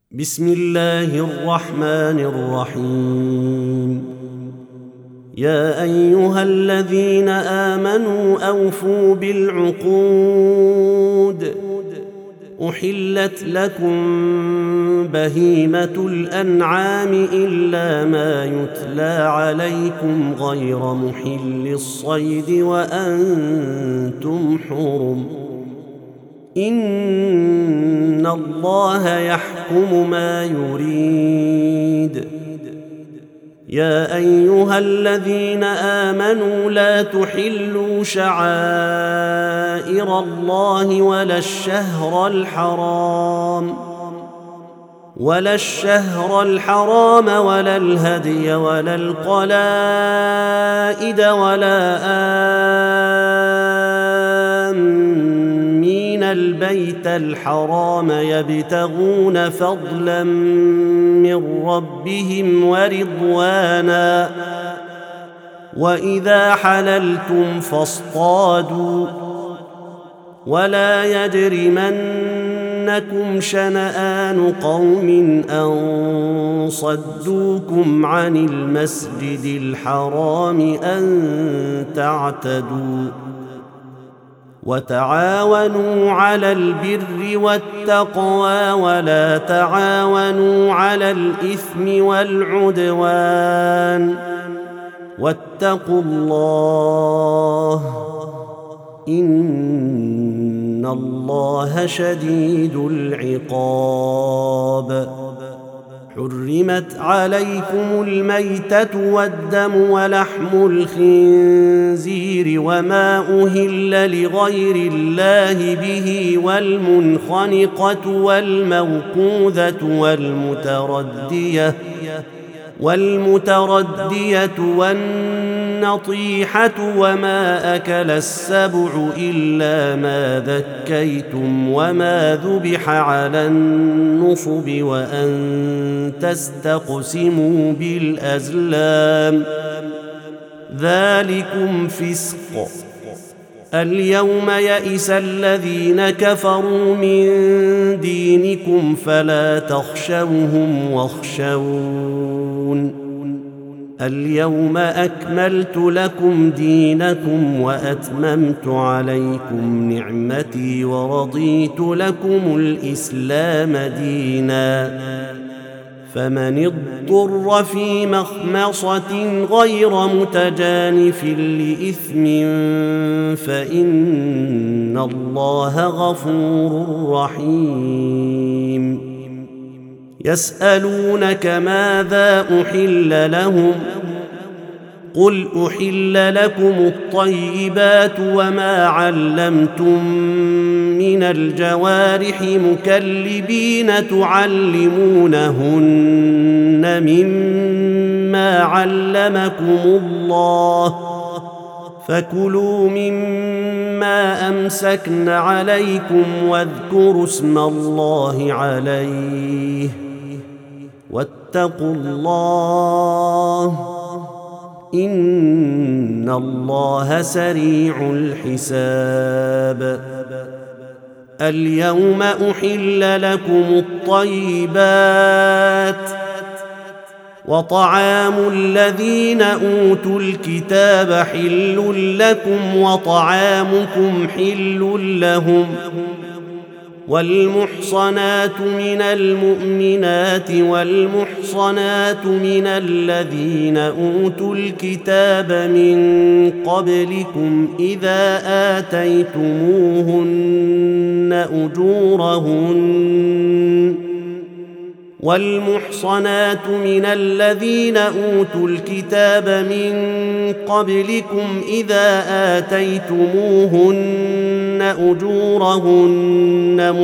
بسم الله الرحمن الرحيم. يا أيها الذين آمنوا أوفوا بالعقود. أحلت لكم بهيمة الأنعام إلا ما يتلى عليكم غير محل الصيد وأنتم حرم. إن الله يحكم ما يريد. يا أيها الذين آمنوا لا تحلوا شعائر الله ولا الشهر الحرام ولا الهدي ولا القلائد ولا آمين البيت الحرام يبتغون فضلا من ربهم ورضوانا. وإذا حللتم فاصطادوا ولا يجرمنكم شنآن قوم أن صدوكم عن المسجد الحرام أن تعتدوا. وتعاونوا على البر والتقوى ولا تعاونوا على الإثم والعدوان. واتقوا الله إن الله شديد العقاب. حرمت عليكم الميتة والدم ولحم الخنزير وما أهل لغير الله به والمنخنقة والموقوذة والمتردية والنطيحة وما أكل السبع إلا ما ذكيتم وما ذبح على النصب وأن تستقسموا بالأزلام ذلكم فسق. اليوم يئس الذين كفروا من دينكم فلا تخشوهم واخشون. اليوم أكملت لكم دينكم وأتممت عليكم نعمتي ورضيت لكم الإسلام دينا. فمن اضطر في مخمصة غير متجانف لإثم فإن الله غفور رحيم. يسألونك ماذا أحل لهم قل أحل لكم الطيبات وما علمتم من الجوارح مكلبين تعلمونهن مما علمكم الله فكلوا مما أمسكن عليكم واذكروا اسم الله عليه واتقوا الله إن الله سريع الحساب. اليوم أحل لكم الطيبات وطعام الذين أوتوا الكتاب حل لكم وطعامكم حل لهم. والمحصنات من المؤمنات والمحصنات من الذين أوتوا الكتاب من قبلكم إذا آتيتموهن أجورهن والمحصنات من الذين أوتوا الكتاب من قبلكم إذا آتيتموهن أجورهن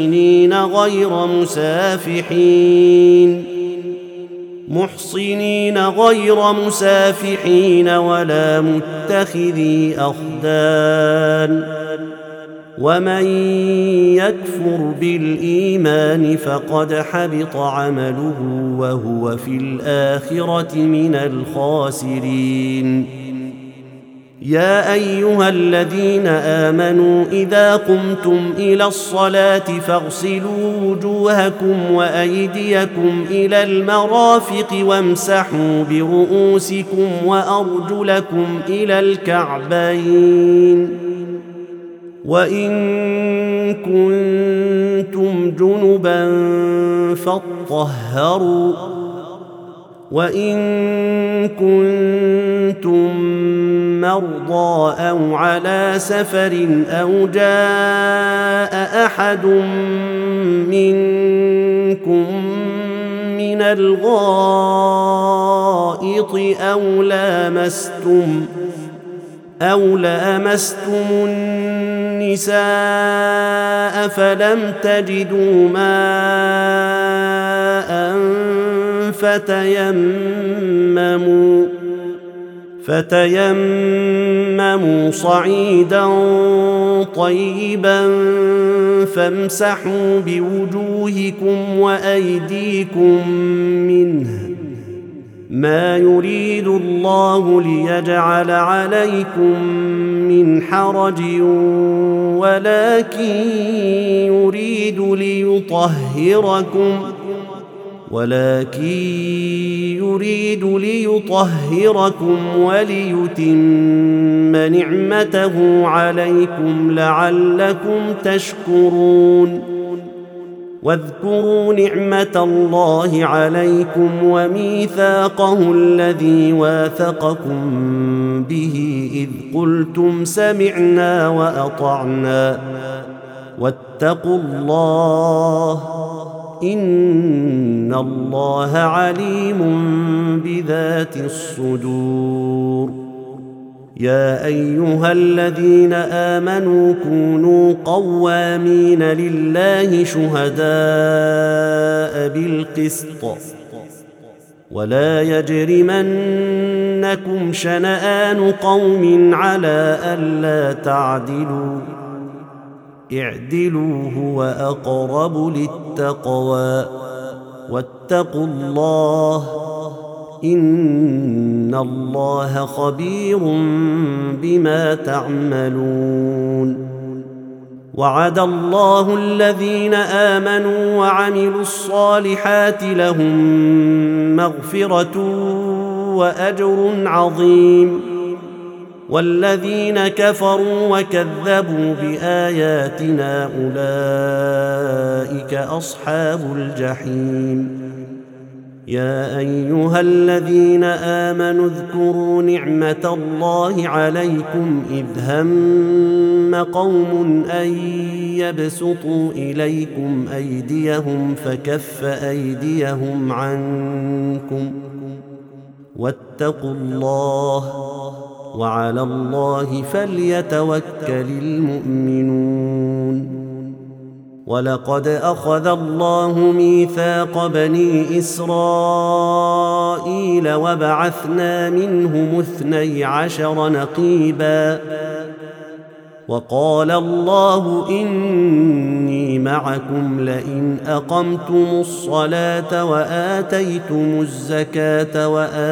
محصنين غير مسافحين ولا متخذي أخدان. ومن يكفر بالإيمان فقد حبط عمله وهو في الآخرة من الخاسرين. يا ايها الذين امنوا اذا قمتم الى الصلاه فاغسلوا وجوهكم وايديكم الى المرافق وامسحوا برؤوسكم وارجلكم الى الكعبين وان كنتم جنبا فاطهروا وان كنتم مرضى او على سفر او جاء احد منكم من الغائط او لامستم النساء فلم تجدوا ماء فتيمموا صعيدا طيبا فامسحوا بوجوهكم وايديكم منه ما يريد الله ليجعل عليكم من حرج ولكن يريد ليطهركم وليتم نعمته عليكم لعلكم تشكرون واذكروا نعمة الله عليكم وميثاقه الذي واثقكم به إذ قلتم سمعنا وأطعنا واتقوا الله إن الله عليم بذات الصدور يا أيها الذين آمنوا كونوا قوامين لله شهداء بالقسط ولا يجرمنكم شنآن قوم على ألا تعدلوا اعدلوا هو أقرب للتقوى واتقوا الله إن الله خبير بما تعملون وعد الله الذين آمنوا وعملوا الصالحات لهم مغفرة وأجر عظيم والذين كفروا وكذبوا بآياتنا أولئك أصحاب الجحيم يا أيها الذين آمنوا اذكروا نعمة الله عليكم إذ هم قوم أن يبسطوا إليكم أيديهم فكف أيديهم عنكم واتقوا الله وعلى الله فليتوكل المؤمنون ولقد أخذ الله ميثاق بني إسرائيل وبعثنا منهم 12 نقيبا وقال الله إني معكم لئن أقمتم الصلاة وآتيتم الزكاة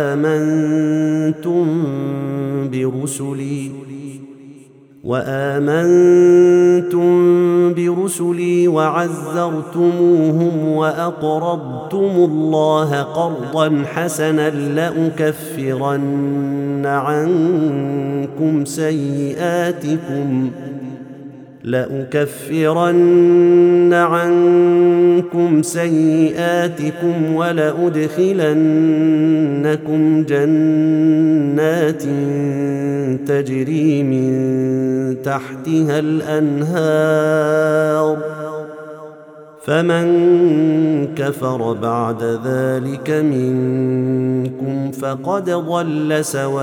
وآمنتم برسلي وعزرتموهم وأقرضتم الله قرضا حسنا لأكفرن عنكم سيئاتكم ولأدخلنكم جنات تجري من تحتها الأنهار فمن كفر بعد ذلك منكم فقد ضل سواء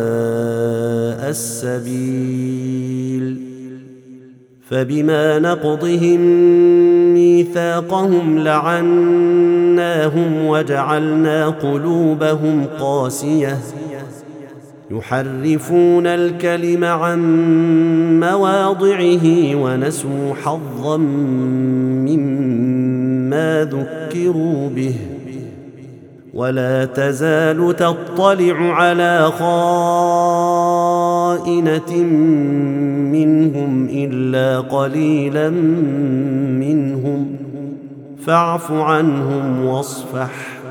السبيل فبما نقضهم ميثاقهم لعناهم وجعلنا قلوبهم قاسية يحرفون الكلم عن مواضعه ونسوا حظا مما ذكروا به ولا تزال تطلع على خائنة خائنة منهم إلا قليلا منهم فاعف عنهم واصفح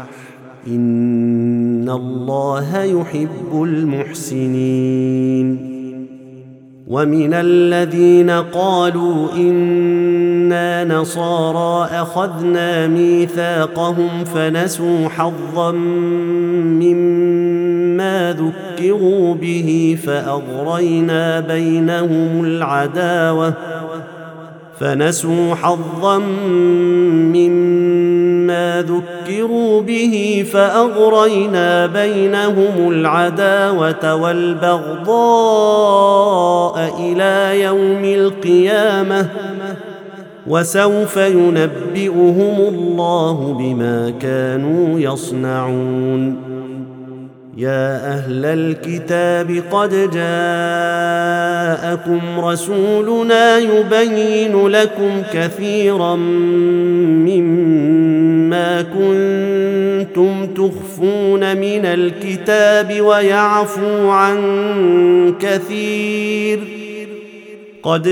إن الله يحب المحسنين. ومن الذين قالوا إنا نصارى أخذنا ميثاقهم فنسوا حظا مما ذكروا به فأغرينا بينهم العداوة والبغضاء إلى يوم القيامة وسوف ينبئهم الله بما كانوا يصنعون. يا أهل الكتاب قد جاءكم رسولنا يبين لكم كثيرا مما كنتم تخفون من الكتاب ويعفو عن كثير. قد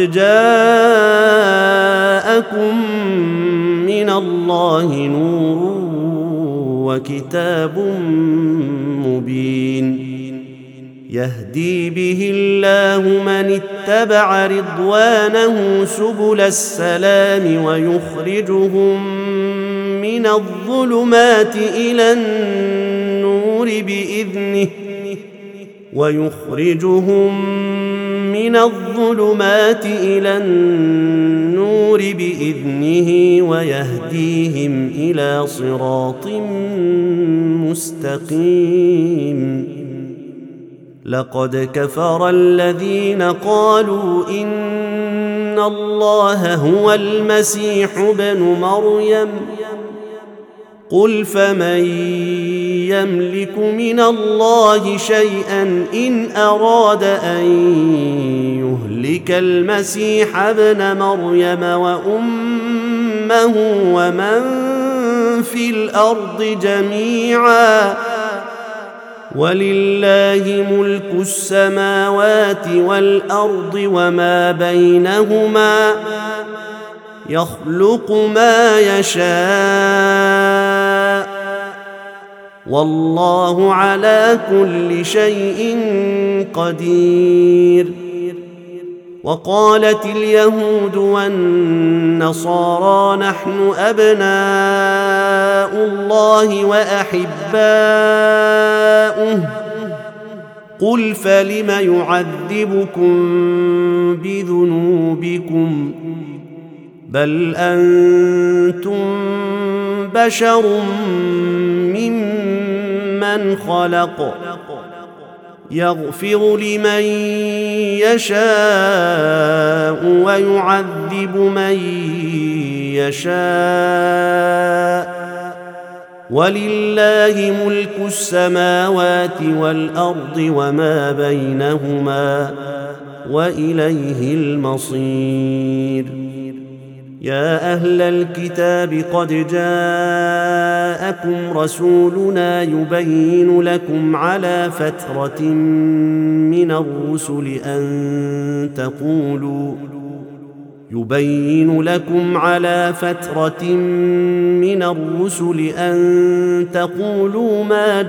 جاءكم من الله نور وكتاب مبين يهدي به الله من اتبع رضوانه سبل السلام ويخرجهم من الظلمات إلى النور بإذنه ويهديهم إلى صراط مستقيم. لقد كفر الذين قالوا إن الله هو المسيح ابن مريم قل فمن يملك من الله شيئا إن أراد أن يهلك المسيح ابن مريم وأمه ومن في الأرض جميعا ولله ملك السماوات والأرض وما بينهما يخلق ما يشاء والله على كل شيء قدير. وقالت اليهود والنصارى نحن أبناء الله وأحباؤه قل فلم يعذبكم بذنوبكم بل أنتم بشر ممن خلق يغفر لمن يشاء ويعذب من يشاء ولله ملك السماوات والأرض وما بينهما وإليه المصير. يا أهل الكتاب قد جاءكم رسولنا يبين لكم على فترة من الرسل أن تقولوا ما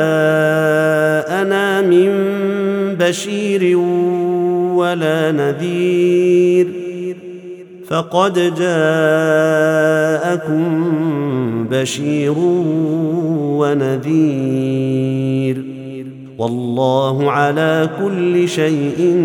جاءنا من بشير ولا نذير فقد جاءكم بشير ونذير والله على كل شيء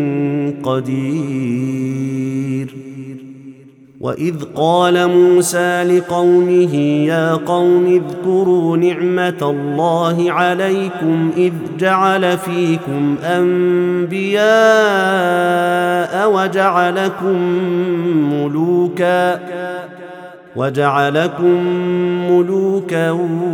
قدير. وإذ قال موسى لقومه يا قوم اذكروا نعمة الله عليكم إذ جعل فيكم أنبياء وجعلكم ملوكا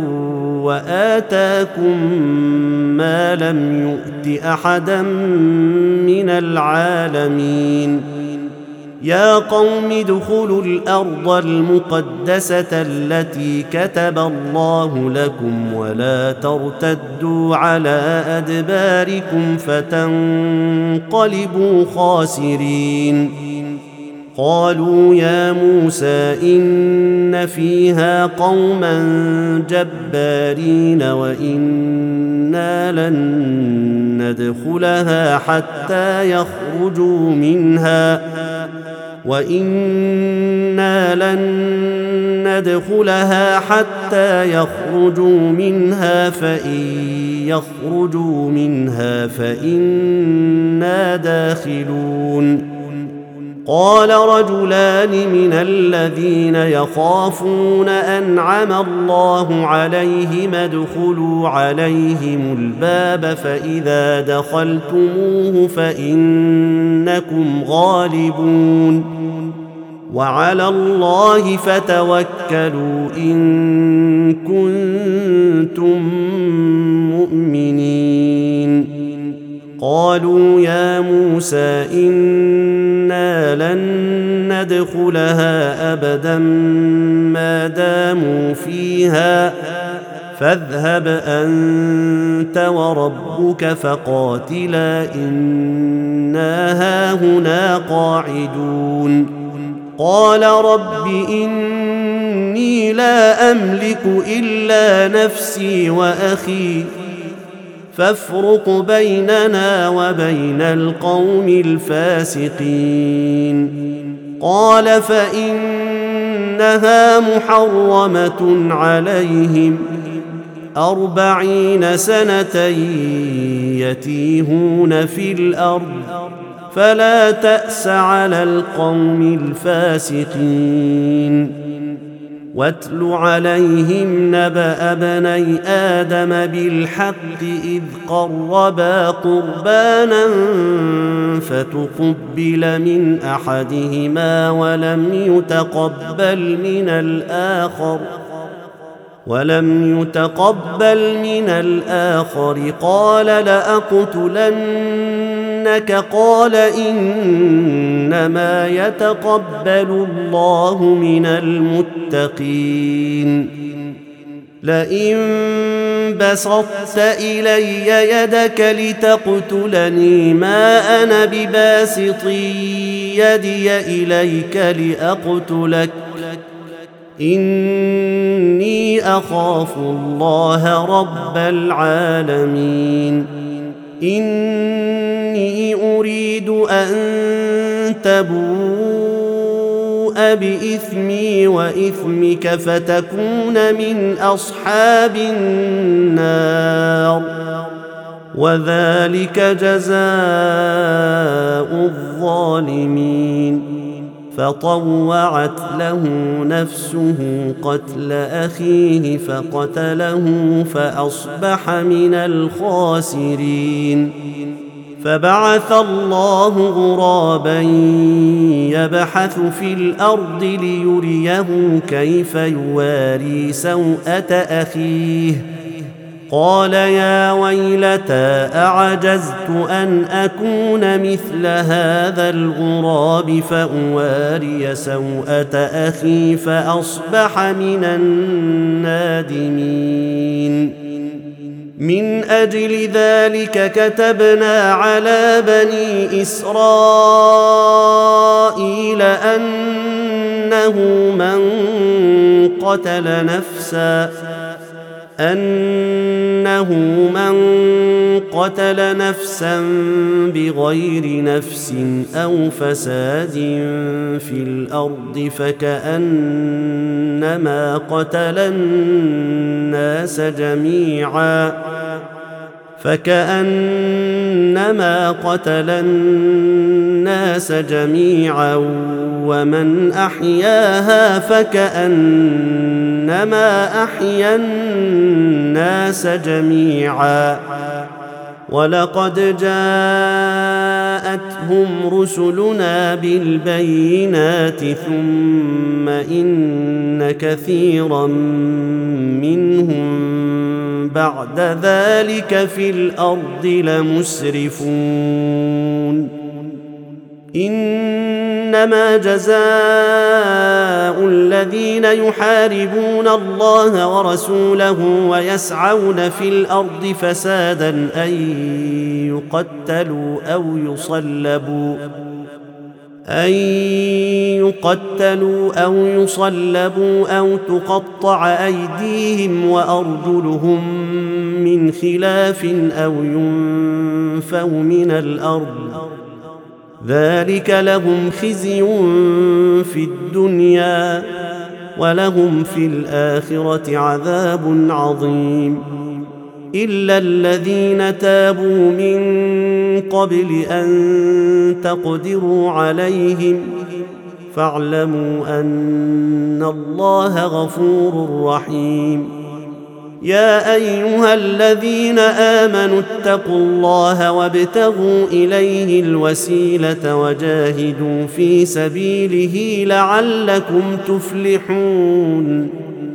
وآتاكم ما لم يؤت أحدا من العالمين يا قوم ادخلوا الأرض المقدسة التي كتب الله لكم ولا ترتدوا على أدباركم فتنقلبوا خاسرين. قالوا يا موسى إن فيها قوما جبارين وإنا لن ندخلها حتى يخرجوا منها فإن يخرجوا منها فإنا داخلون. قال رجلان من الذين يخافون أنعم الله عليهم ادخلوا عليهم الباب فإذا دخلتموه فإنكم غالبون وعلى الله فتوكلوا إن كنتم مؤمنين. قالوا يا موسى إنا لن ندخلها أبدا ما داموا فيها فاذهب أنت وربك فقاتلا إنا هاهنا قاعدون. قال رب إني لا أملك إلا نفسي وأخي فافرق بيننا وبين القوم الفاسقين. قال فإنها محرمة عليهم 40 سنة يتيهون في الأرض فلا تأس على القوم الفاسقين. واتل عليهم نبأ ابني آدم بالحق إذ قربا قربانا فتقبل من أحدهما ولم يتقبل من الآخر قال لأقتلنك قال إنما يتقبل الله من المتقين. لئن بسطت إلي يدك لتقتلني ما أنا بباسط يدي إليك لأقتلك إني أخاف الله رب العالمين. إني أريد أن تبوء بإثمي وإثمك فتكون من أصحاب النار وذلك جزاء الظالمين. فطوعت له نفسه قتل أخيه فقتله فأصبح من الخاسرين. فبعث الله غرابا يبحث في الأرض ليريه كيف يواري سوءة أخيه قال يا ويلتى أعجزت أن أكون مثل هذا الغراب فأواري سوءة أخي فأصبح من النادمين. من أجل ذلك كتبنا على بني إسرائيل أنه من قتل نفسا بغير نفس أو فساد في الأرض فكأنما قتل الناس جميعا ومن أحياها فكأنما أحيا الناس جميعا. ولقد جاءتهم رسلنا بالبينات ثم إن كثيرا منهم بعد ذلك في الأرض لمسرفون. إن إنما جزاء الذين يحاربون الله ورسوله ويسعون في الأرض فسادا أن يقتلوا أو يصلبوا أو تقطع أيديهم وأرجلهم من خلاف أو ينفوا من الأرض، ذلك لهم خزي في الدنيا ولهم في الآخرة عذاب عظيم. إلا الذين تابوا من قبل أن تقدروا عليهم فاعلموا أن الله غفور رحيم. يا أيها الذين آمنوا اتقوا الله وابتغوا إليه الوسيلة وجاهدوا في سبيله لعلكم تفلحون.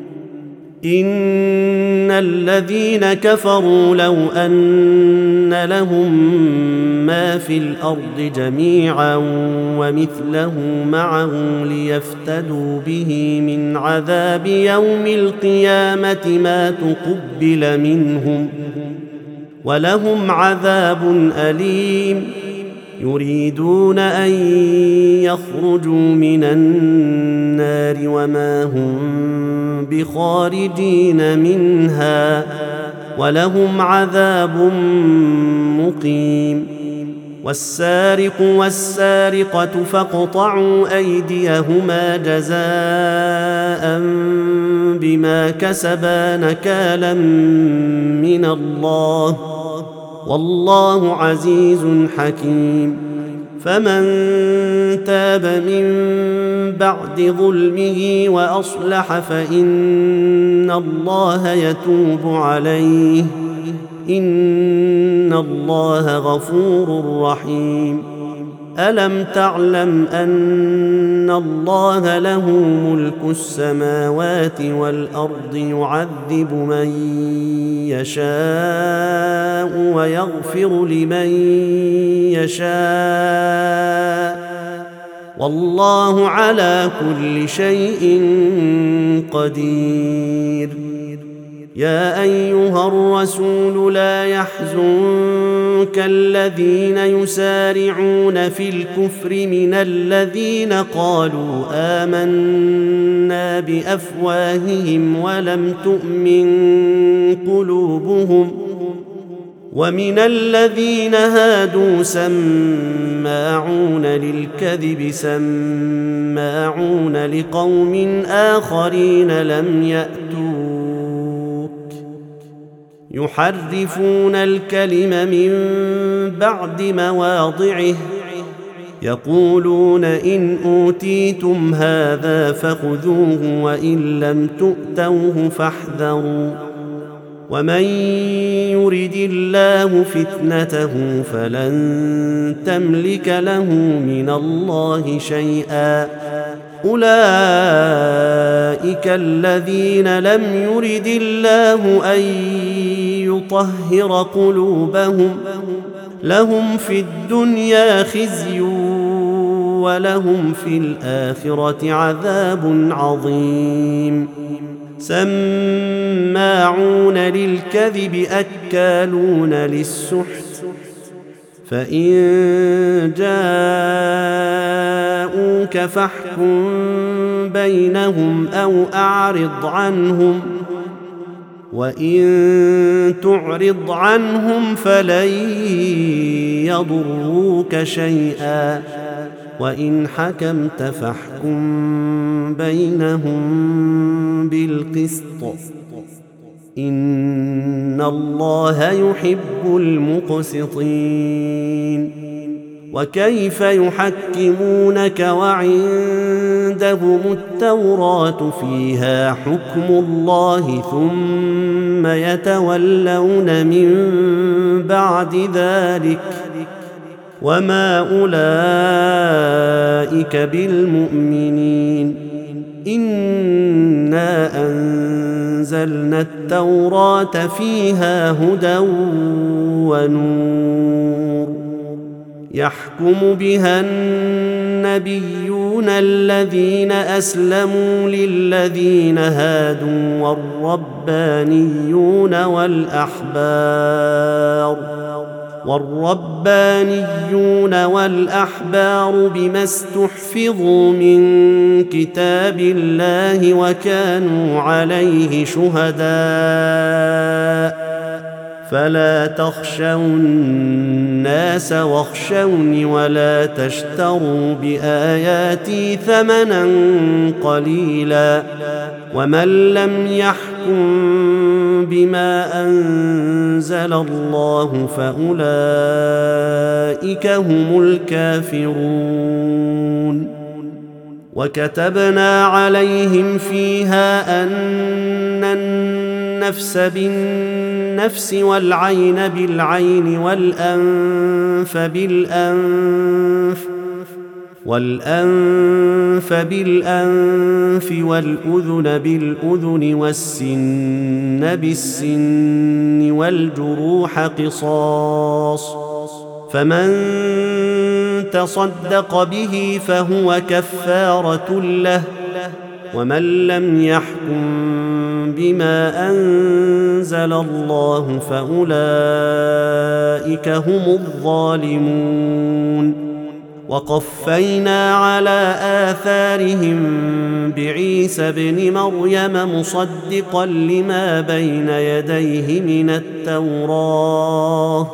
إن الذين كفروا لو أن لهم ما في الأرض جميعا ومثله معه ليفتدوا به من عذاب يوم القيامة ما تقبل منهم ولهم عذاب أليم. يريدون أن يخرجوا من النار وما هم بخارجين منها ولهم عذاب مقيم. والسارق والسارقة فاقطعوا أيديهما جزاء بما كسبا نكالا من الله والله عزيز حكيم. فمن تاب من بعد ظلمه وأصلح فإن الله يتوب عليه إن الله غفور رحيم. ألم تعلم أن الله له ملك السماوات والأرض يعذب من يشاء ويغفر لمن يشاء والله على كل شيء قدير. يا أيها الرسول لا يحزنك الذين يسارعون في الكفر من الذين قالوا آمنا بأفواههم ولم تؤمن قلوبهم ومن الذين هادوا سماعون للكذب سماعون لقوم آخرين لم يأتوك يحرفون الكلم من بعد مواضعه يقولون إن أوتيتم هذا فخذوه وإن لم تؤتوه فاحذروا ومن يرد الله فتنته فلن تملك له من الله شيئا أولئك الذين لم يرد الله أن يطهر قلوبهم لهم في الدنيا خزي ولهم في الآخرة عذاب عظيم. سماعون للكذب أكالون للسحت فإن جاءوك فاحكم بينهم أو أعرض عنهم وإن تعرض عنهم فلن يضروك شيئا وإن حكمت فاحكم بينهم بالقسط إن الله يحب المقسطين. وكيف يحكمونك وعندهم التوراة فيها حكم الله ثم يتولون من بعد ذلك وما أولئك بالمؤمنين. إنا أنزلنا التوراة فيها هدى ونور يحكم بها النبيون الذين أسلموا للذين هادوا والربانيون والأحبار بما استحفظوا من كتاب الله وكانوا عليه شهداء فلا تخشوا الناس واخشوني ولا تشتروا بآياتي ثمنا قليلا ومن لم يحكم بما أنزل الله فأولئك هم الكافرون. وكتبنا عليهم فيها أن النفس بالنفس والعين بالعين والأنف بالأنف والأذن بالأذن والسن بالسن والجروح قصاص فمن تصدق به فهو كفارة له ومن لم يحكم بما أنزل الله فأولئك هم الظالمون. وقفينا على آثارهم بعيسى ابن مريم مصدقا لما بين يديه من التوراة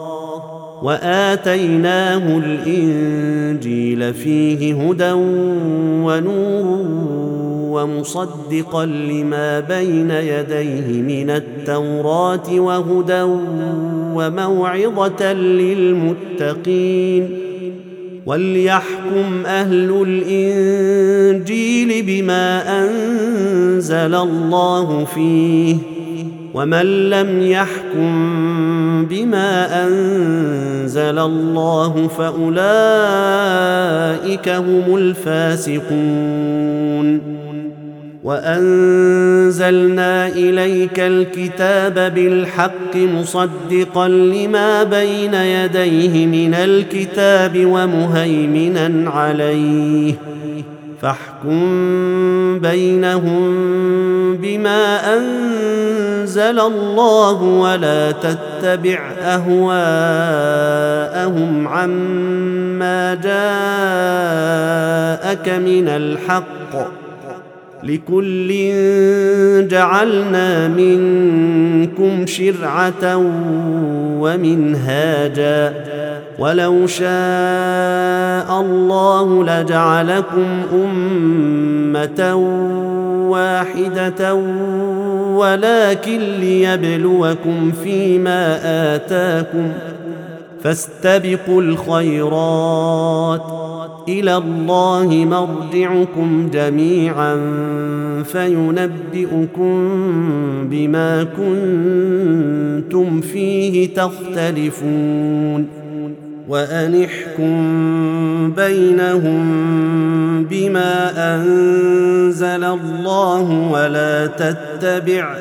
وآتيناه الإنجيل فيه هدى ونور ومصدقا لما بين يديه من التوراة وهدى وموعظة للمتقين. وليحكم أهل الإنجيل بما أنزل الله فيه ومن لم يحكم بما أنزل الله فأولئك هم الفاسقون. وأنزلنا إليك الكتاب بالحق مصدقا لما بين يديه من الكتاب ومهيمنا عليه فاحكم بينهم بما أنزل الله ولا تتبع أهواءهم عما جاءك من الحق لكل جعلنا منكم شرعة ومنهاجا ولو شاء الله لجعلكم أمة واحدة ولكن ليبلوكم فيما آتاكم فاستبقوا الخيرات إلى الله مرجعكم جميعا فينبئكم بما كنتم فيه تختلفون. وأن احكم بينهم بما أنزل الله ولا تتبع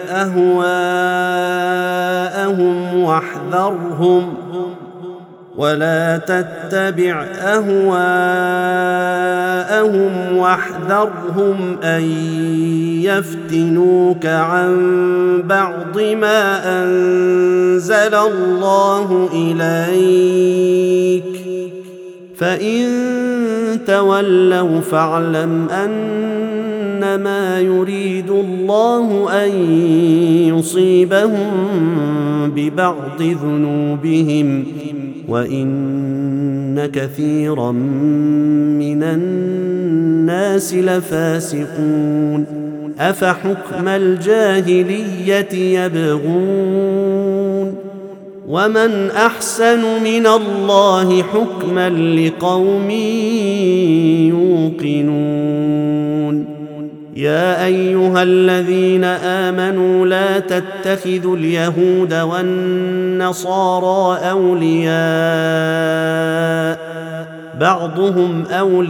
أهواءهم واحذرهم أن يفتنوك عن بعض ما أنزل الله إليك فإن تولوا فاعلم أنما يريد الله أن يصيبهم ببعض ذنوبهم وإن كثيرا من الناس لفاسقون. أفحكم الجاهلية يبغون ومن أحسن من الله حكما لقوم يوقنون. يا أيها الذين آمنوا لا تتخذوا اليهود والنصارى أولياء بعضهم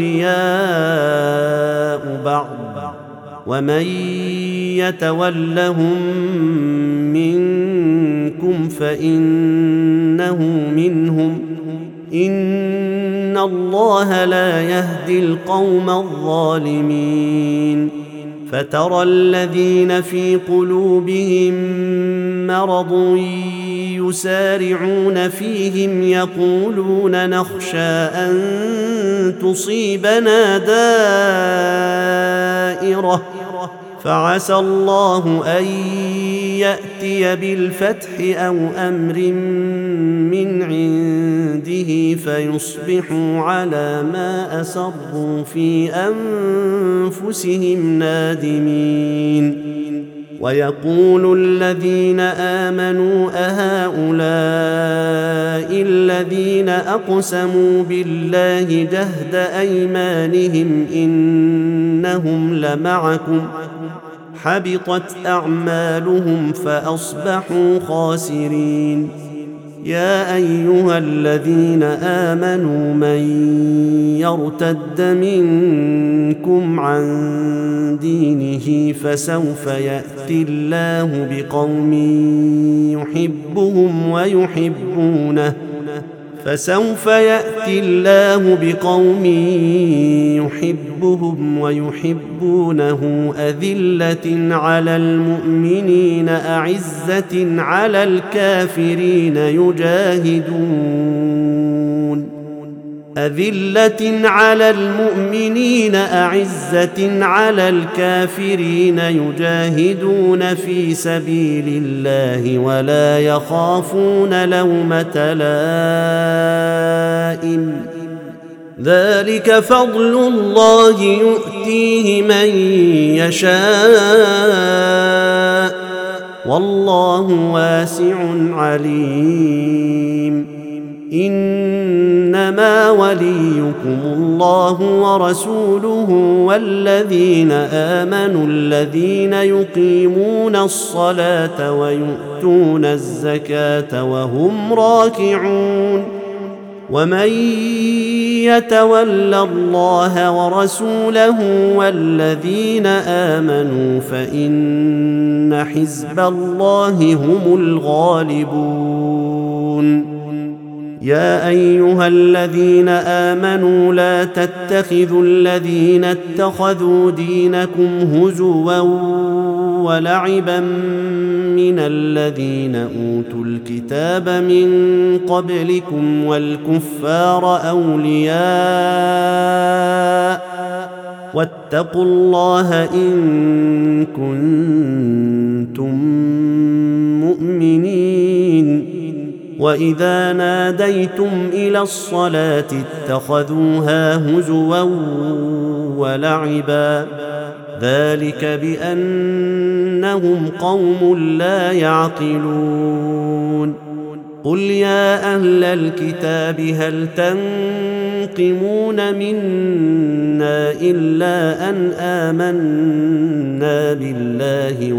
أولياء بعض ومن يتولهم منكم فإنه منهم إن الله لا يهدي القوم الظالمين فترى الذين في قلوبهم مرض يسارعون فيهم يقولون نخشى أن تصيبنا دائرة فعسى الله أن يأتي بالفتح أو أمر من عنده فيصبحوا على ما أسروا في أنفسهم نادمين ويقول الذين آمنوا أهؤلاء الذين أقسموا بالله جهد أيمانهم إنهم لمعكم حبطت أعمالهم فأصبحوا خاسرين يا أيها الذين آمنوا من يرتد منكم عن دينه فسوف يأتي الله بقوم يحبهم ويحبونه أذلة على المؤمنين أعزة على الكافرين يجاهدون في سبيل الله ولا يخافون لومة لائم ذلك فضل الله يؤتيه من يشاء والله واسع عليم إنما وليكم الله ورسوله والذين آمنوا الذين يقيمون الصلاة ويؤتون الزكاة وهم راكعون ومن يتول الله ورسوله والذين آمنوا فإن حزب الله هم الغالبون يا أيها الذين آمنوا لا تتخذوا الذين اتخذوا دينكم هزوا ولعبا من الذين أوتوا الكتاب من قبلكم والكفار أولياء واتقوا الله إن كنتم مؤمنين وإذا ناديتم إلى الصلاة اتخذوها هزوا ولعبا ذلك بأنهم قوم لا يعقلون قل يا أهل الكتاب هل تنقمون منا إلا أن آمنا بالله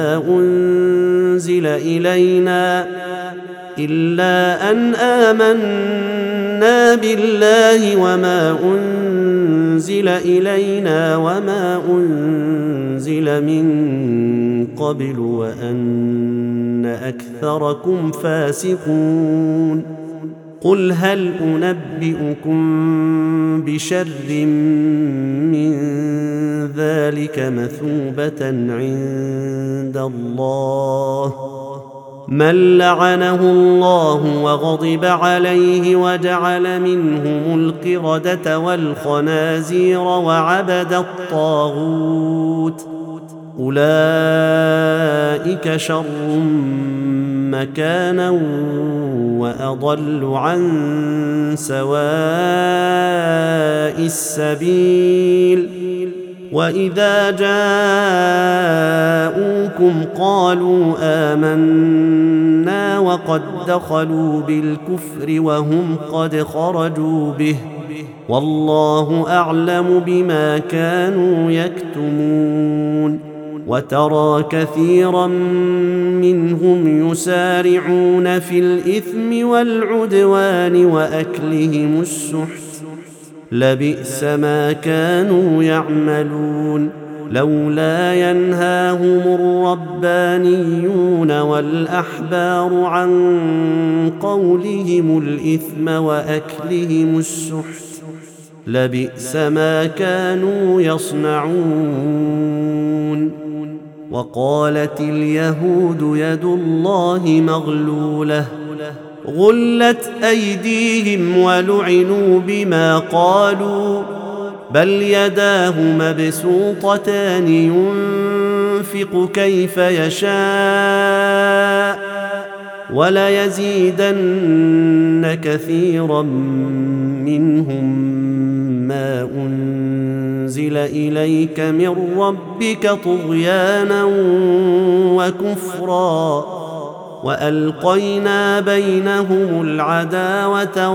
وما أنزل إلينا وما أنزل من قبل وأن أكثركم فاسقون قل هل أنبئكم بشر من ذلك مثوبة عند الله من لعنه الله وغضب عليه وجعل منهم القردة والخنازير وعبد الطاغوت أولئك شر مكانا وأضل عن سواء السبيل وإذا جاءوكم قالوا آمنا وقد دخلوا بالكفر وهم قد خرجوا به والله أعلم بما كانوا يكتمون وترى كثيرا منهم يسارعون في الإثم والعدوان وأكلهم السحت لبئس ما كانوا يعملون لولا ينهاهم الربانيون والأحبار عن قولهم الإثم وأكلهم السحت لبئس ما كانوا يصنعون. وقالت اليهود يد الله مغلولة غلت أيديهم ولعنوا بما قالوا بل يداه مبسوطتان ينفق كيف يشاء وليزيدن كثيرا منهم ما أنزل إليك من ربك طغيانا وكفرا وألقينا بينهم العداوة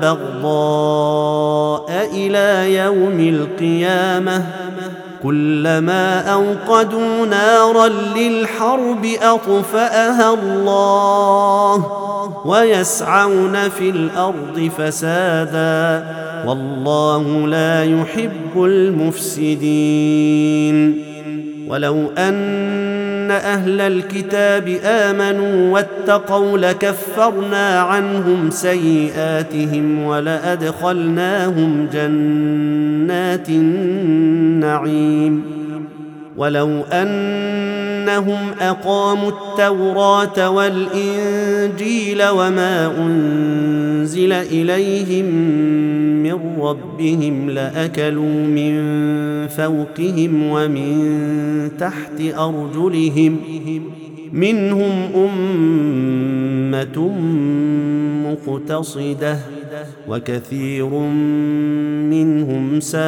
والبغضاء إلى يوم القيامة كلما أوقدوا نارا للحرب أطفأها الله ويسعون في الأرض فسادا والله لا يحب المفسدين. ولو أن أهل الكتاب آمنوا واتقوا لكفرنا عنهم سيئاتهم ولأدخلناهم جنات النعيم. ولو أنهم أقاموا التوراة والإنجيل وما أنزل إليهم من ربهم لأكلوا من فوقهم ومن تحت أرجلهم منهم أمة مقتصدة وكثير منهم ساء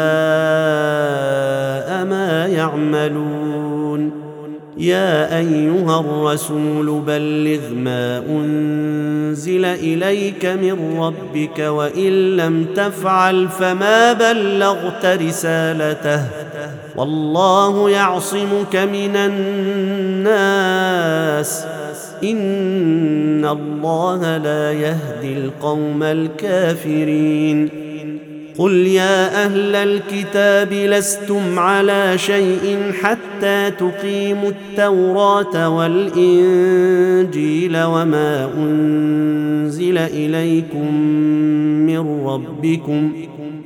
ما يعملون. يا أيها الرسول بلغ ما أنزل إليك من ربك وإن لم تفعل فما بلغت رسالته والله يعصمك من الناس إن الله لا يهدي القوم الكافرين. قل يا أهل الكتاب لستم على شيء حتى تقيموا التوراة والإنجيل وما أنزل إليكم من ربكم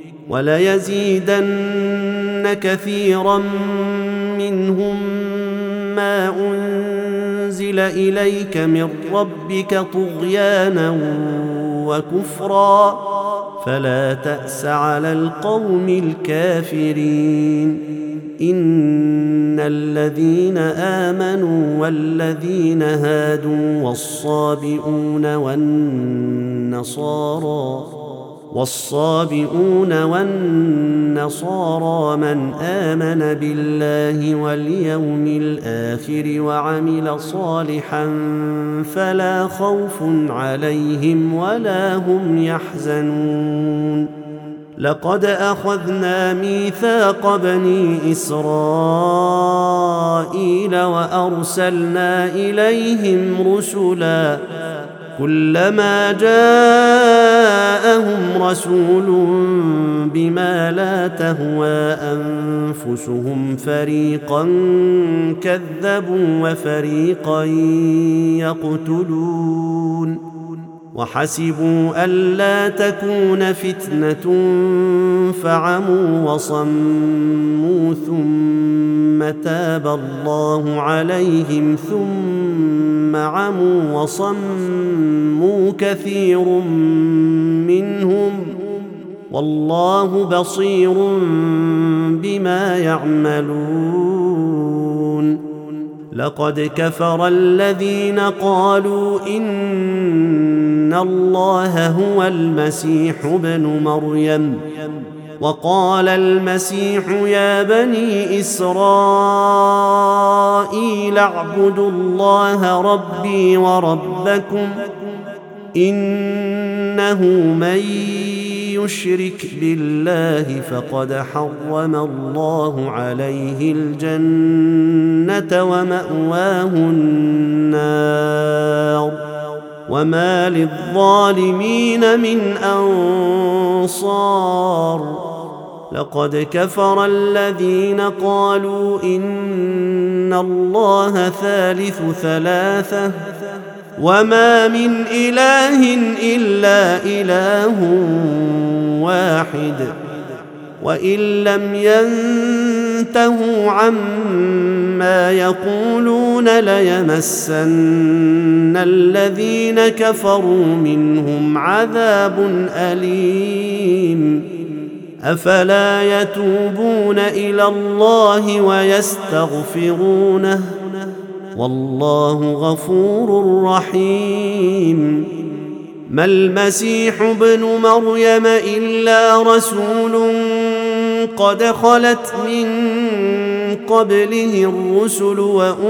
وليزيدن كثيرا منهم ما أنزل إليك من ربك طغيانا وكفرا فلا تأس على القوم الكافرين. إن الذين آمنوا والذين هادوا والصابئون والنصارى من آمن بالله واليوم الآخر وعمل صالحا فلا خوف عليهم ولا هم يحزنون. لقد أخذنا ميثاق بني إسرائيل وأرسلنا إليهم رسلا كلما جاءهم رسول بما لا تهوى أنفسهم فريقا كذبوا وفريقا يقتلون وحسبوا ألا تكون فتنة فعموا وصموا ثم تاب الله عليهم ثم عموا وصموا كثير منهم والله بصير بما يعملون. لقد كفر الذين قالوا إن الله هو المسيح ابن مريم وقال المسيح يا بني إسرائيل اعبدوا الله ربي وربكم إنه من يشرك بالله فقد حرم الله عليه الجنة ومأواه النار وما للظالمين من أنصار. لقد كفر الذين قالوا إن الله ثالث ثلاثة وما من إله إلا إله واحد وإن لم ينتهوا عما يقولون ليمسن الذين كفروا منهم عذاب أليم أفلا يتوبون إلى الله ويستغفرونه والله غفور رحيم ما المسيح ابن مريم إلا رسول قد خلت من قبله الرسل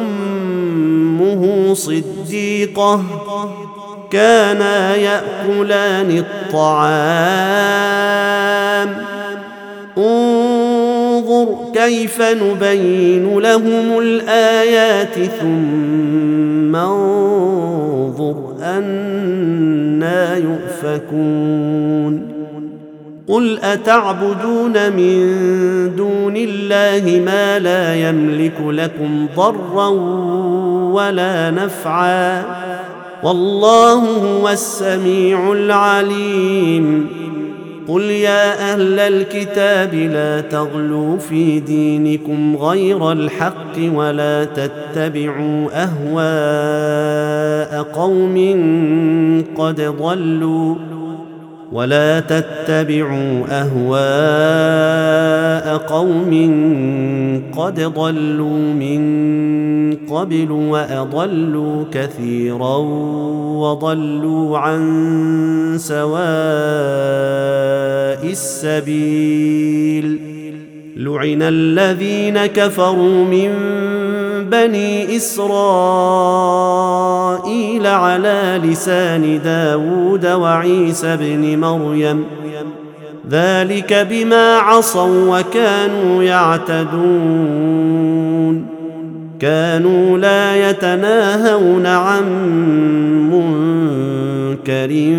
وأمه صديقة كانا يأكلان الطعام انظر كيف نبين لهم الآيات ثم انظر أنى يؤفكون قل أتعبدون من دون الله ما لا يملك لكم ضرا ولا نفعا والله هو السميع العليم قل يا أهل الكتاب لا تغلوا في دينكم غير الحق ولا تتبعوا أهواء قوم قد ضلوا من قبل وأضلوا كثيرا وضلوا عن سواء السبيل لعن الذين كفروا من بني إسرائيل على لسان داود وعيسى بن مريم ذلك بما عصوا وكانوا يعتدون كانوا لا يتناهون عن منكر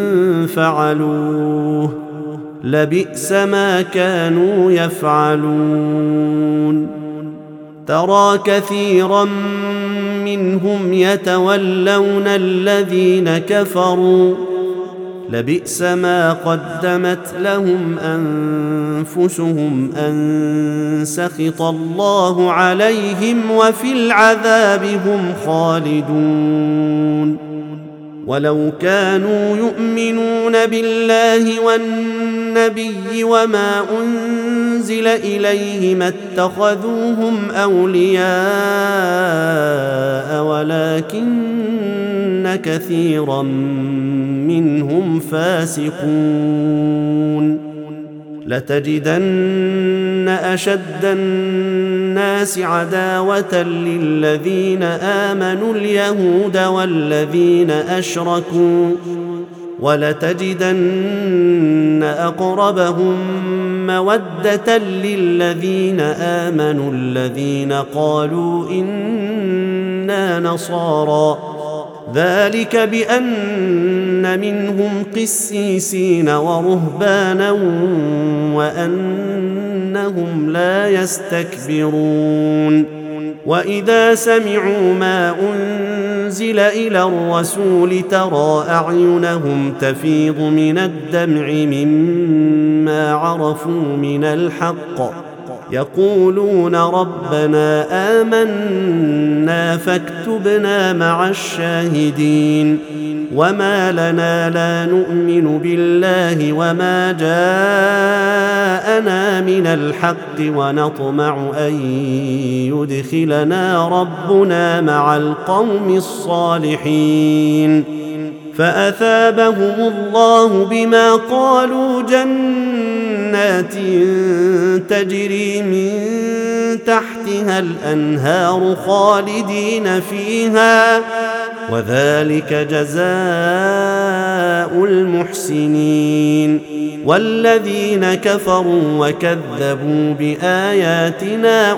فعلوه لبئس ما كانوا يفعلون ترى كثيرا منهم يتولون الذين كفروا لبئس ما قدمت لهم أنفسهم أن سخط الله عليهم وفي العذاب هم خالدون ولو كانوا يؤمنون بالله والنبي وما أنزل إليه ما اتخذوهم أولياء ولكن كثيرا منهم فاسقون لتجدن أشد الناس عداوة للذين آمنوا اليهود والذين أشركوا ولتجدن أقربهم مودة للذين آمنوا الذين قالوا إنا نصارى ذلك بأن منهم قسيسين ورهبانا وأنهم لا يستكبرون وإذا سمعوا ما أنزل إلى الرسول ترى أعينهم تفيض من الدمع مما عرفوا من الحق يقولون ربنا آمنا فاكتبنا مع الشاهدين وما لنا لا نؤمن بالله وما جاءنا من الحق ونطمع أن يدخلنا ربنا مع القوم الصالحين فأثابهم الله بما قالوا جنات تجري من تحتها الأنهار خالدين فيها وذلك جزاء المحسنين والذين كفروا وكذبوا بآياتنا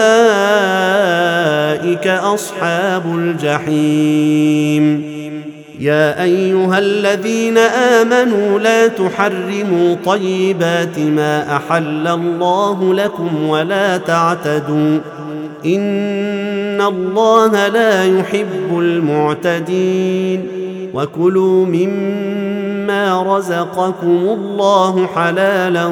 أولئك أصحاب الجحيم يا أيها الذين آمنوا لا تحرموا طيبات ما أحل الله لكم ولا تعتدوا إن الله لا يحب المعتدين وكلوا مما رزقكم الله حلالا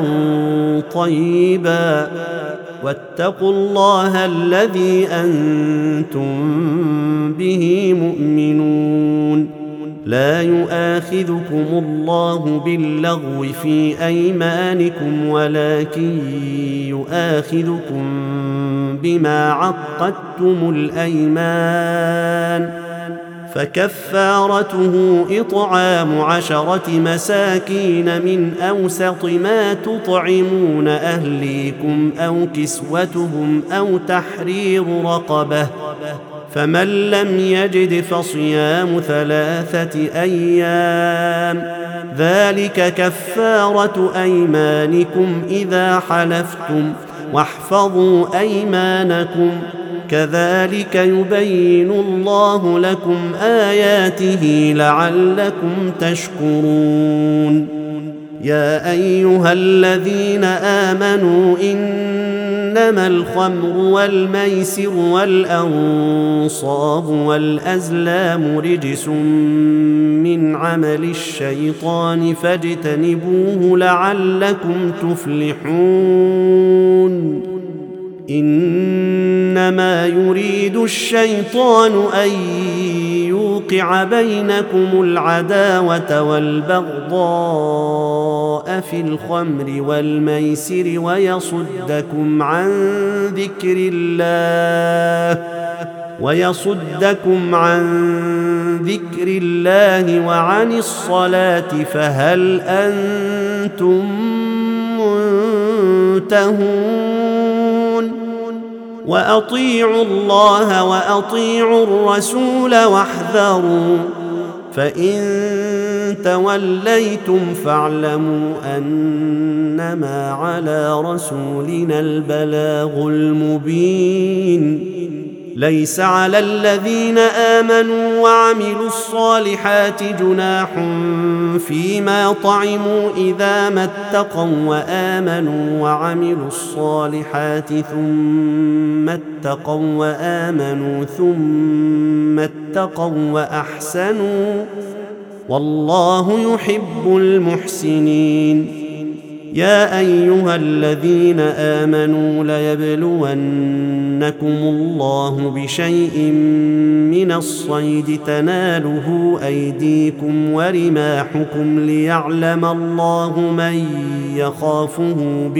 طيبا واتقوا الله الذي أنتم به مؤمنون لا يؤاخذكم الله باللغو في أيمانكم ولكن يؤاخذكم بما عقدتم الأيمان فكفارته إطعام 10 مساكين من أوسط ما تطعمون أهليكم أو كسوتهم أو تحرير رقبة فمن لم يجد فصيام 3 أيام ذلك كفارة أيمانكم إذا حلفتم واحفظوا أيمانكم كذلك يبين الله لكم آياته لعلكم تشكرون يا أيها الذين آمنوا إنما الخمر والميسر والأنصاب والأزلام رجس من عمل الشيطان فاجتنبوه لعلكم تفلحون إنما يريد الشيطان أن يوقع بينكم العداوة والبغضاء في الخمر والميسر ويصدكم عن ذكر الله وعن الصلاة فهل أنتم منتهون وأطيعوا الله وأطيعوا الرسول واحذروا فإن توليتم فاعلموا أنما على رسولنا البلاغ المبين ليس على الذين آمنوا وعملوا الصالحات جناح فيما طعموا إذا ما اتقوا وآمنوا وعملوا الصالحات ثم اتقوا وآمنوا ثم اتقوا وأحسنوا والله يحب المحسنين يا أيها الذين آمنوا ليبلونكم الله بشيء من الصيد تناله أيديكم ورماحكم ليعلم الله من يخافه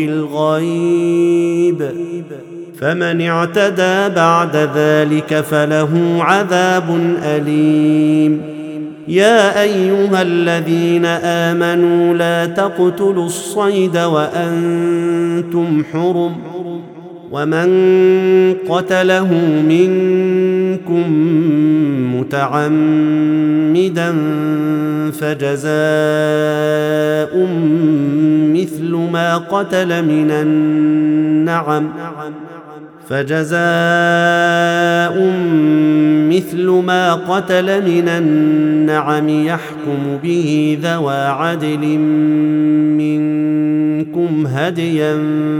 بالغيب فمن اعتدى بعد ذلك فله عذاب أليم يا أيها الذين آمنوا لا تقتلوا الصيد وأنتم حرم ومن قتله منكم متعمدا فجزاء مثل ما قتل من النعم يحكم به ذوى عدل منكم هديا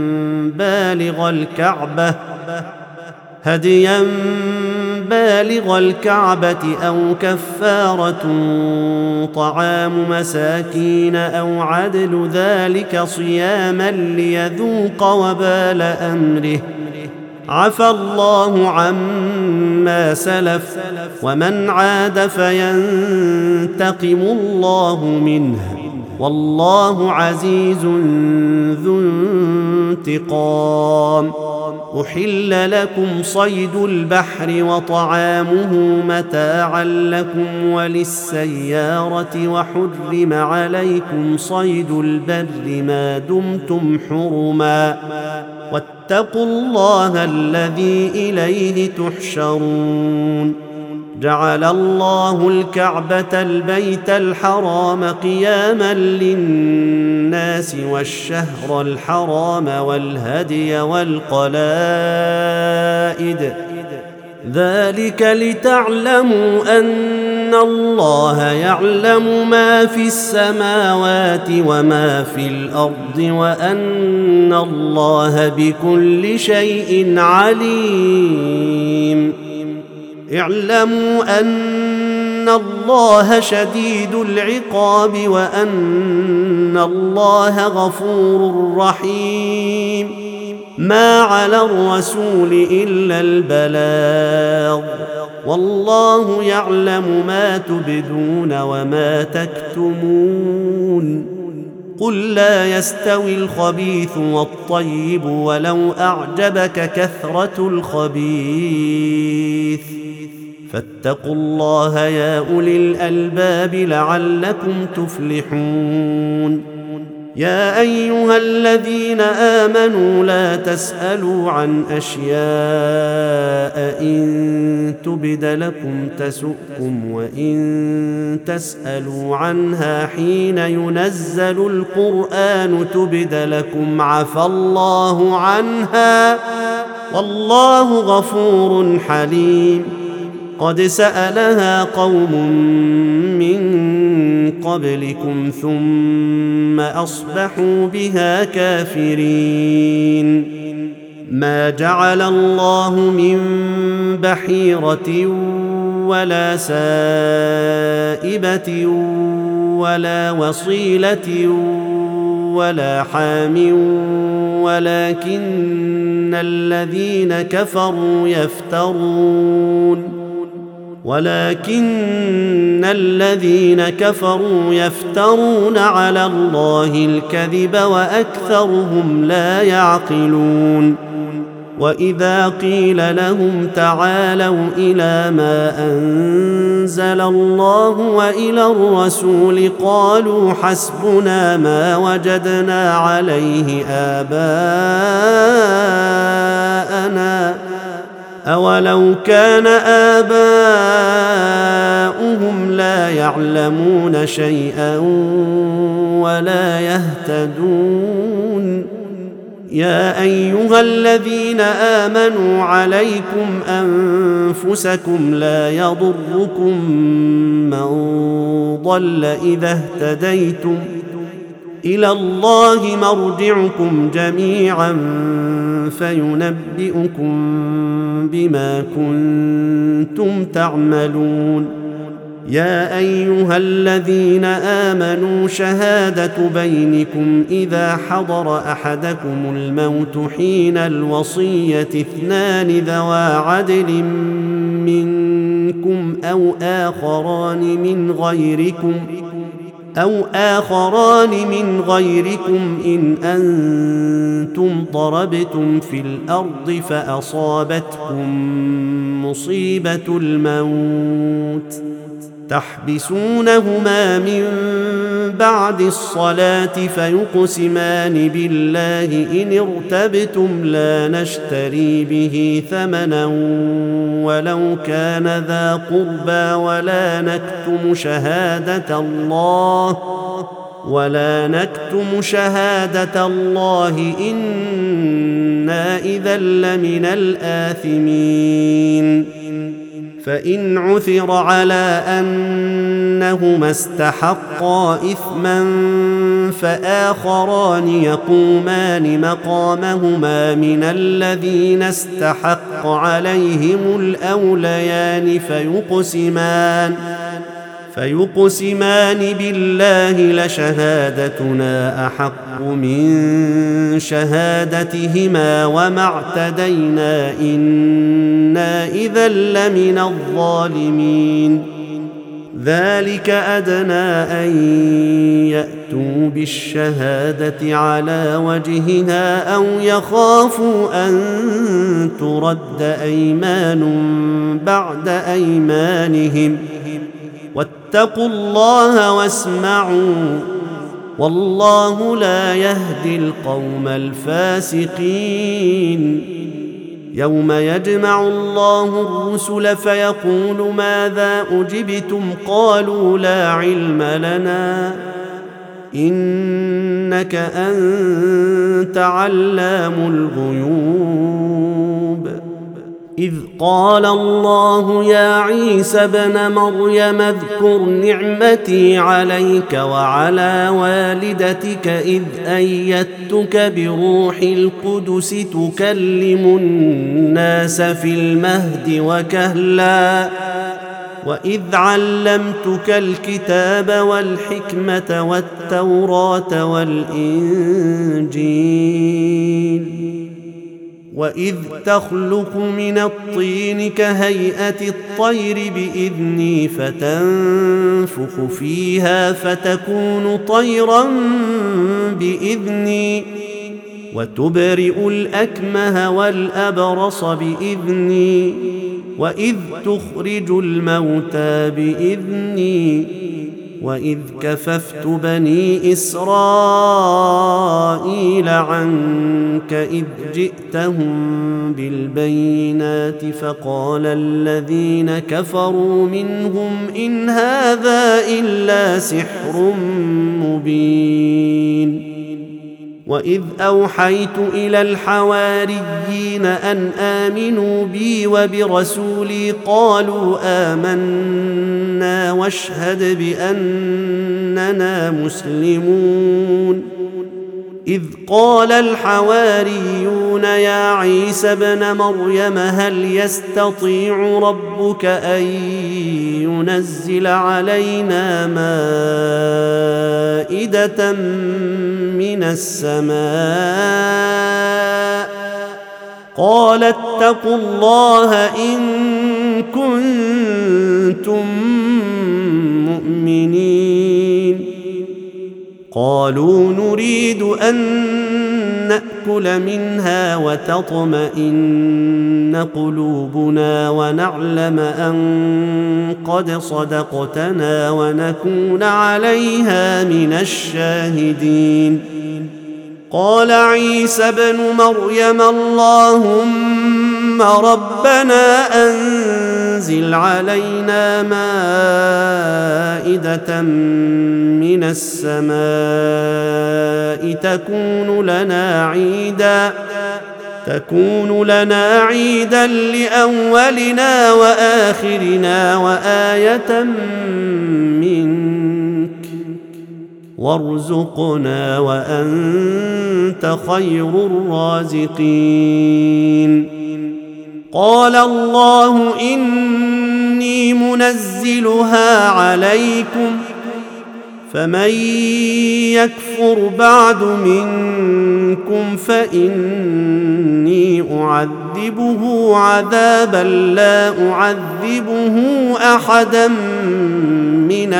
بالغ الكعبة أو كفارة طعام مساكين أو عدل ذلك صياما ليذوق وبال أمره عفى الله عما سلف ومن عاد فينتقم الله منه والله عزيز ذو انتقام أحل لكم صيد البحر وطعامه متاعا لكم وللسيارة وحرم عليكم صيد البر ما دمتم حرما واتقوا الله الذي إليه تحشرون جعل الله الكعبة البيت الحرام قياما للناس والشهر الحرام والهدي والقلائد ذلك لتعلموا أن أن الله يعلم ما في السماوات وما في الأرض وأن الله بكل شيء عليم. اعلموا أن الله شديد العقاب وأن الله غفور رحيم. ما على الرسول إلا البلاغ، والله يعلم ما تبدون وما تكتمون. قل لا يستوي الخبيث والطيب ولو أعجبك كثرة الخبيث، فاتقوا الله يا أولي الألباب لعلكم تفلحون. يا أيها الذين آمنوا لا تسألوا عن أشياء إن تبد لكم تسؤكم وإن تسألوا عنها حين ينزل القرآن تبد لكم عفى الله عنها والله غفور حليم. قد سألها قوم من قبلكم ثم أصبحوا بها كافرين. ما جعل الله من بحيرة ولا سائبة ولا وصيلة ولا حام ولكن الذين كفروا يفترون على الله الكذب وأكثرهم لا يعقلون. وإذا قيل لهم تعالوا إلى ما أنزل الله وإلى الرسول قالوا حسبنا ما وجدنا عليه آباءنا أولو كان آباؤهم لا يعلمون شيئا ولا يهتدون. يا أيها الذين آمنوا عليكم أنفسكم لا يضركم من ضل إذا اهتديتم إلى الله مرجعكم جميعا فينبئكم بما كنتم تعملون. يا أيها الذين آمنوا شهادة بينكم إذا حضر أحدكم الموت حين الوصية اثنان ذوى عدل منكم أو آخران من غيركم إن أنتم ضربتم في الأرض فأصابتكم مصيبة الموت تحبسونهما من بعد الصلاة فيقسمان بالله إن ارتبتم لا نشتري به ثمنا ولو كان ذا قربى ولا نكتم شهادة الله إنا إذا لمن الآثمين. فإن عثر على أنهما استحقا إثما فآخران يقومان مقامهما من الذين استحق عليهم الأوليان فيقسمان بالله لشهادتنا أحق من شهادتهما وما اعتدينا إنا إذا لمن الظالمين. ذلك أدنى أن يأتوا بالشهادة على وجهها أو يخافوا أن ترد أيمان بعد أيمانهم واتقوا الله واسمعوا والله لا يهدي القوم الفاسقين. يوم يجمع الله الرسل فيقول ماذا أجبتم قالوا لا علم لنا إنك أنت علام الغيوب. إذ قال الله يا عيسى ابن مريم اذكر نعمتي عليك وعلى والدتك إذ أيدتك بروح القدس تكلم الناس في المهد وكهلا وإذ علمتك الكتاب والحكمة والتوراة والإنجيل وإذ تخلق من الطين كهيئة الطير بإذني فتنفخ فيها فتكون طيرا بإذني وتبرئ الأكمه والأبرص بإذني وإذ تخرج الموتى بإذني وإذ كففت بني إسرائيل عنك إذ جئتهم بالبينات فقال الذين كفروا منهم إن هذا إلا سحر مبين وإذ أوحيت إلى الحواريين أن آمنوا بي وبرسولي قالوا آمنا واشهد بأننا مسلمون إذ قال الحواريون يا عيسى ابن مريم هل يستطيع ربك أن ينزل علينا مائدة من السماء قال اتقوا الله إن كنتم مؤمنين قالوا نريد أن نأكل منها وتطمئن قلوبنا ونعلم أن قد صدقتنا ونكون عليها من الشاهدين قال عيسى ابن مريم اللهم ربنا أنزل علينا مائدة من السماء تكون لنا عيدا لأولنا وآخرنا وآية منك وارزقنا وأنت خير الرازقين قال الله إني منزلها عليكم فمن يكفر بعد منكم فإني أعذبه عذابا لا أعذبه أحدا من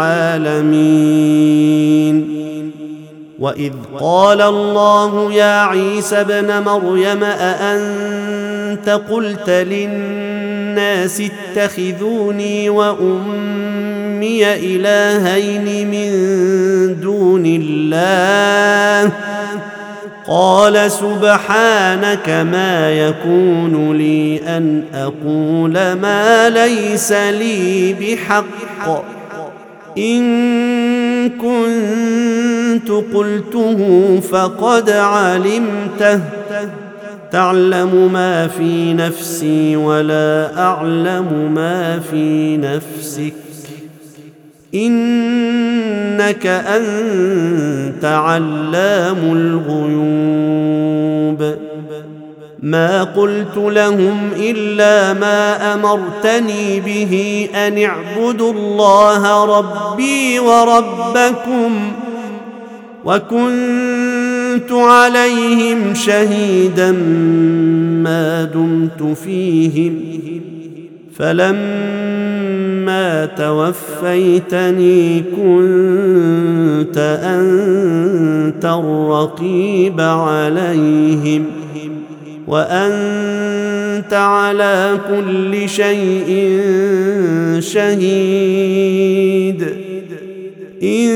العالمين وإذ قال الله يا عيسى ابن مريم أأنت قلت للناس اتخذوني وأمي إلهين من دون الله قال سبحانك ما يكون لي أن أقول ما ليس لي بحق إن كنت قلته فقد علمته تعلم ما في نفسي ولا أعلم ما في نفسك إنك أنت علام الغيوب ما قلت لهم إلا ما أمرتني به أن اعبدوا الله ربي وربكم وكنت عليهم شهيدا ما دمت فيهم فلما توفيتني كنت أنت الرقيب عليهم وأنت على كل شيء شهيد إن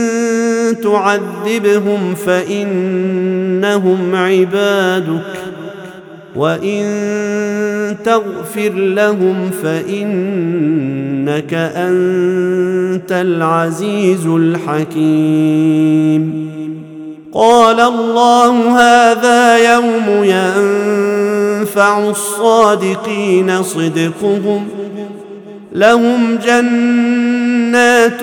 تعذبهم فإنهم عبادك وإن تغفر لهم فإنك أنت العزيز الحكيم قال الله هذا يوم ينفع الصادقين صدقهم لهم جنات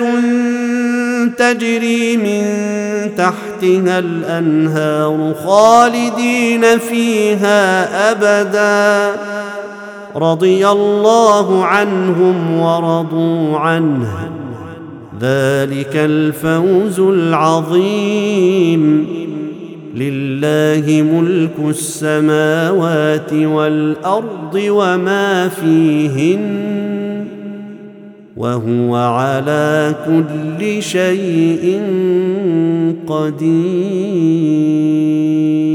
تجري من تحتها الأنهار خالدين فيها أبدا رضي الله عنهم ورضوا عنه ذلك الفوز العظيم لله ملك السماوات والأرض وما فيهن وهو على كل شيء قدير.